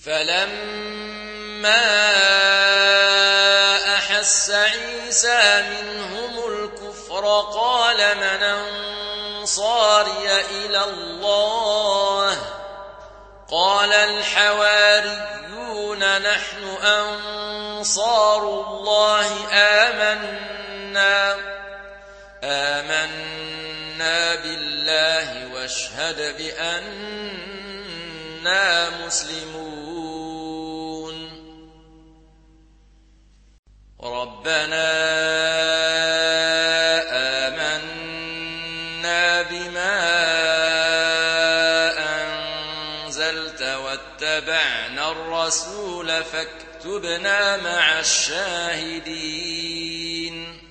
فلما أحس عيسى منهم الكفر قال من أنصاري إلى الله قال الحواريون نحن أنصار الله آمنا بالله واشهد بأننا مسلمون ربنا آمنا بما أنزلت واتبعنا الرسول فاكتبنا مع الشاهدين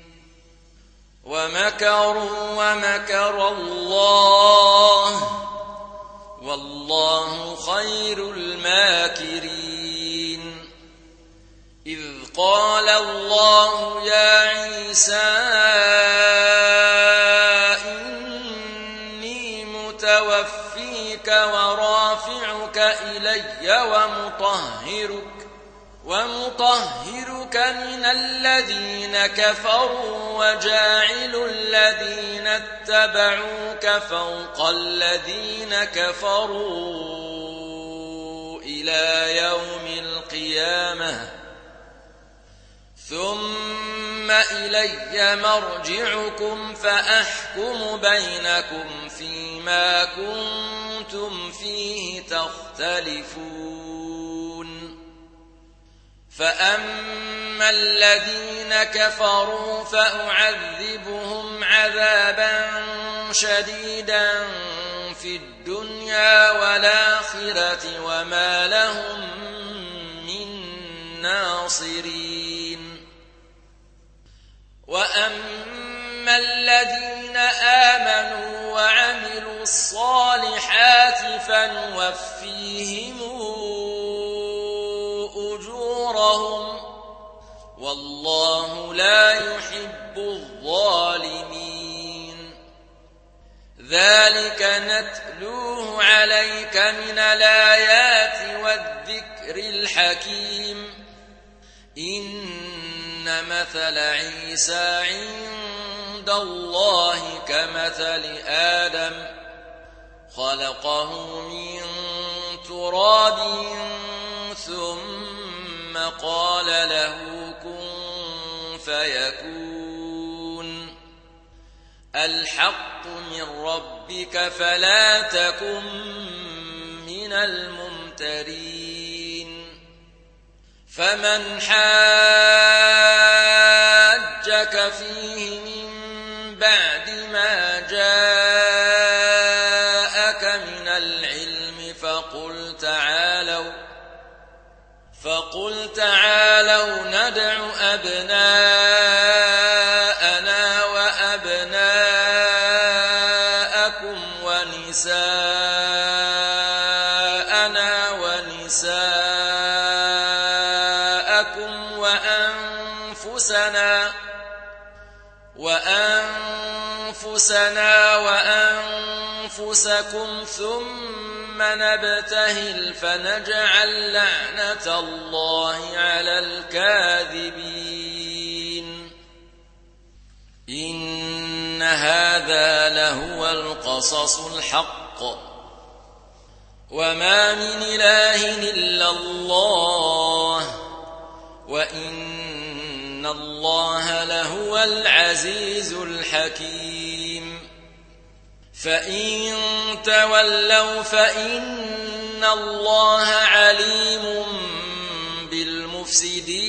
ومكروا ومكر الله والله خير الماكرين إذ قال الله يا عيسى إني متوفيك ورافعك إلي ومطهرك من الذين كفروا وجاعل الذين اتبعوك فوق الذين كفروا إلى يوم القيامة ثم إلي مرجعكم فأحكم بينكم فيما كنتم فيه تختلفون فأما الذين كفروا فأعذبهم عذابا شديدا في الدنيا والآخرة وما لهم من ناصرين وأما الذين آمنوا وعملوا الصالحات فنوفيهم أجورهم والله لا يحب الظالمين ذلك نتلوه عليك من الآيات والذكر الحكيم إن مثل عيسى عند الله كمثل آدم خلقه من تراب ثم قال له كن فيكون الحق من ربك فلا تكن من الممترين فمن حاجك فيه من بعد ما جاءك من العلم فقل تعالوا ندع أبناءنا وأبناءكم ونساءنا ونساءكم وأنفسنا وأنفسكم ثم نبتهل فنجعل لعنة الله على الكاذبين إن هذا لهو القصص الحق وما من إله إلا الله وإن الله لهو العزيز الحكيم فإن تولوا فإن الله عليم بالمفسدين